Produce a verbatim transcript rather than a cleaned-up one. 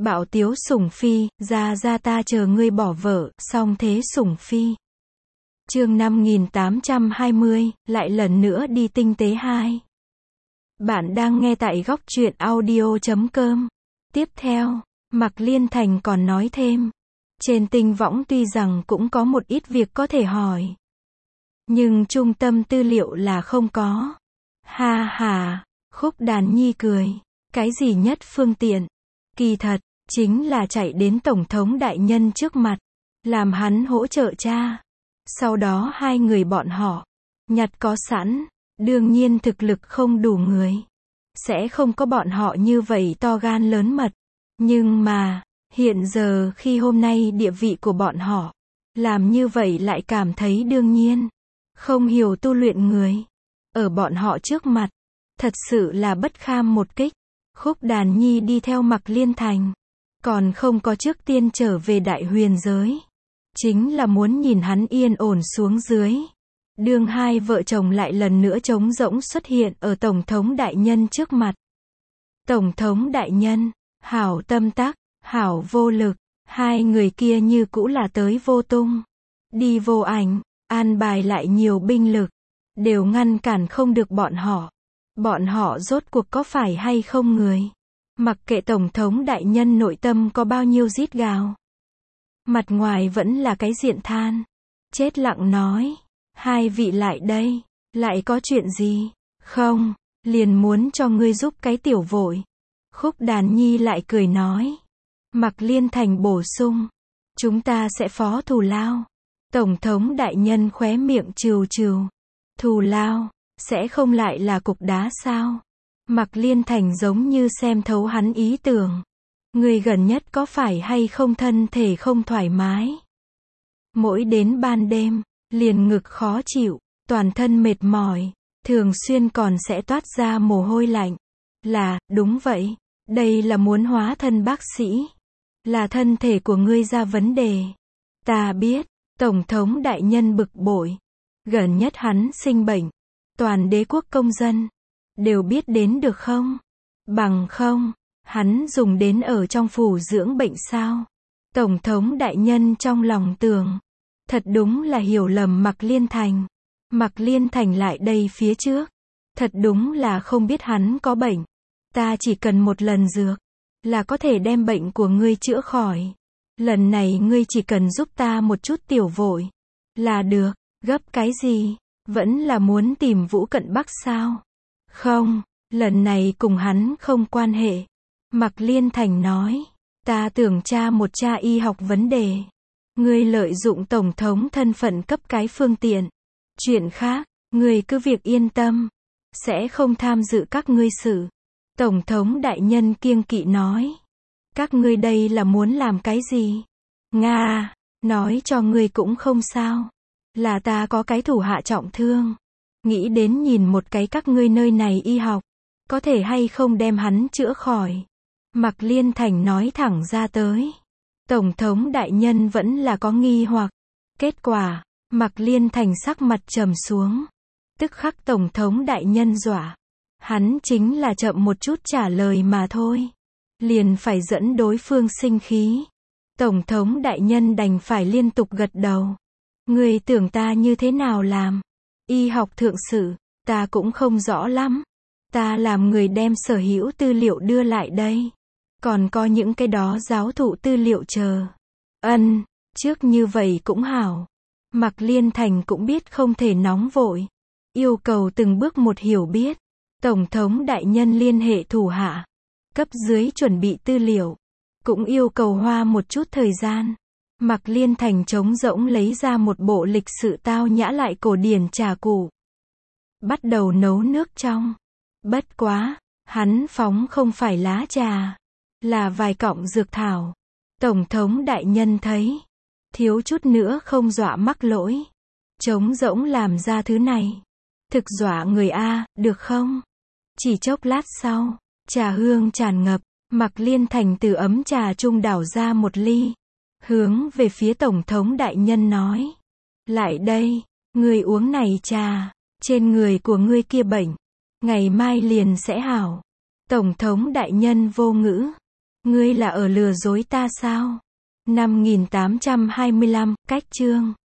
Bạo tiếu sủng phi, ra ra ta chờ ngươi bỏ vợ, song thế sủng phi. Chương năm nghìn tám trăm hai mươi, lại lần nữa đi tinh tế hai. Bạn đang nghe tại góc truyện audio chấm com. Tiếp theo, Mạc Liên Thành còn nói thêm, trên tinh võng tuy rằng cũng có một ít việc có thể hỏi, nhưng trung tâm tư liệu là không có. Ha ha, Khúc Đàn Nhi cười, cái gì nhất phương tiện? Kỳ thật, chính là chạy đến Tổng thống đại nhân trước mặt, làm hắn hỗ trợ cha. Sau đó hai người bọn họ, nhặt có sẵn, đương nhiên thực lực không đủ người, sẽ không có bọn họ như vậy to gan lớn mật. Nhưng mà, hiện giờ khi hôm nay địa vị của bọn họ, làm như vậy lại cảm thấy đương nhiên. Không hiểu tu luyện người, ở bọn họ trước mặt, thật sự là bất kham một kích. Khúc Đàn Nhi đi theo Mạc Liên Thành, còn không có trước tiên trở về đại huyền giới, chính là muốn nhìn hắn yên ổn xuống dưới. Đương hai vợ chồng lại lần nữa trống rỗng xuất hiện ở Tổng thống đại nhân trước mặt. Tổng thống đại nhân, hảo tâm tắc, hảo vô lực, hai người kia như cũ là tới vô tung, đi vô ảnh, an bài lại nhiều binh lực, đều ngăn cản không được bọn họ. Bọn họ rốt cuộc có phải hay không người? Mặc kệ Tổng thống đại nhân nội tâm có bao nhiêu rít gào, mặt ngoài vẫn là cái diện than, chết lặng nói, hai vị lại đây, lại có chuyện gì? Không, liền muốn cho ngươi giúp cái tiểu vội. Khúc Đàn Nhi lại cười nói. Mạc Liên Thành bổ sung, chúng ta sẽ phó thù lao. Tổng thống đại nhân khóe miệng trừ trừ, thù lao, sẽ không lại là cục đá sao? Mạc Liên Thành giống như xem thấu hắn ý tưởng. Người gần nhất có phải hay không thân thể không thoải mái? Mỗi đến ban đêm, liền ngực khó chịu, toàn thân mệt mỏi, thường xuyên còn sẽ toát ra mồ hôi lạnh. Là, đúng vậy, đây là muốn hóa thân bác sĩ. Là thân thể của ngươi ra vấn đề. Ta biết, Tổng thống đại nhân bực bội. Gần nhất hắn sinh bệnh. Toàn đế quốc công dân đều biết đến được không? Bằng không, hắn dùng đến ở trong phủ dưỡng bệnh sao? Tổng thống đại nhân trong lòng tưởng, thật đúng là hiểu lầm Mạc Liên Thành. Mạc Liên Thành lại đây phía trước, thật đúng là không biết hắn có bệnh. Ta chỉ cần một lần dược, là có thể đem bệnh của ngươi chữa khỏi. Lần này ngươi chỉ cần giúp ta một chút tiểu vội, là được. Gấp cái gì? Vẫn là muốn tìm Vũ Cận Bắc sao? Không, lần này cùng hắn không quan hệ. Mạc Liên Thành nói, ta tưởng tra một tra y học vấn đề. Ngươi lợi dụng Tổng thống thân phận cấp cái phương tiện. Chuyện khác, ngươi cứ việc yên tâm, sẽ không tham dự các ngươi sự. Tổng thống đại nhân kiêng kỵ nói, các ngươi đây là muốn làm cái gì? Nga, nói cho ngươi cũng không sao. Là ta có cái thủ hạ trọng thương, nghĩ đến nhìn một cái các ngươi nơi này y học, có thể hay không đem hắn chữa khỏi. Mạc Liên Thành nói thẳng ra tới. Tổng thống đại nhân vẫn là có nghi hoặc. Kết quả, Mạc Liên Thành sắc mặt trầm xuống. Tức khắc Tổng thống đại nhân dọa. Hắn chính là chậm một chút trả lời mà thôi, liền phải dẫn đối phương sinh khí. Tổng thống đại nhân đành phải liên tục gật đầu. Người tưởng ta như thế nào làm? Y học thượng sự, ta cũng không rõ lắm. Ta làm người đem sở hữu tư liệu đưa lại đây. Còn có những cái đó giáo thụ tư liệu chờ. Ân, trước như vậy cũng hảo. Mạc Liên Thành cũng biết không thể nóng vội. Yêu cầu từng bước một hiểu biết. Tổng thống đại nhân liên hệ thủ hạ. Cấp dưới chuẩn bị tư liệu. Cũng yêu cầu hoa một chút thời gian. Mạc Liên Thành trống rỗng lấy ra một bộ lịch sự tao nhã lại cổ điển trà cụ. Bắt đầu nấu nước trong. Bất quá, hắn phóng không phải lá trà, là vài cọng dược thảo. Tổng thống đại nhân thấy, thiếu chút nữa không dọa mắc lỗi. Trống rỗng làm ra thứ này. Thực dọa người A, được không? Chỉ chốc lát sau, trà hương tràn ngập, Mạc Liên Thành từ ấm trà trung đảo ra một ly. Hướng về phía Tổng thống đại nhân nói. Lại đây, ngươi uống này trà, trên người của ngươi kia bệnh, ngày mai liền sẽ hảo. Tổng thống đại nhân vô ngữ. Ngươi là ở lừa dối ta sao? Năm nghìn tám trăm hai mươi lăm, cách chương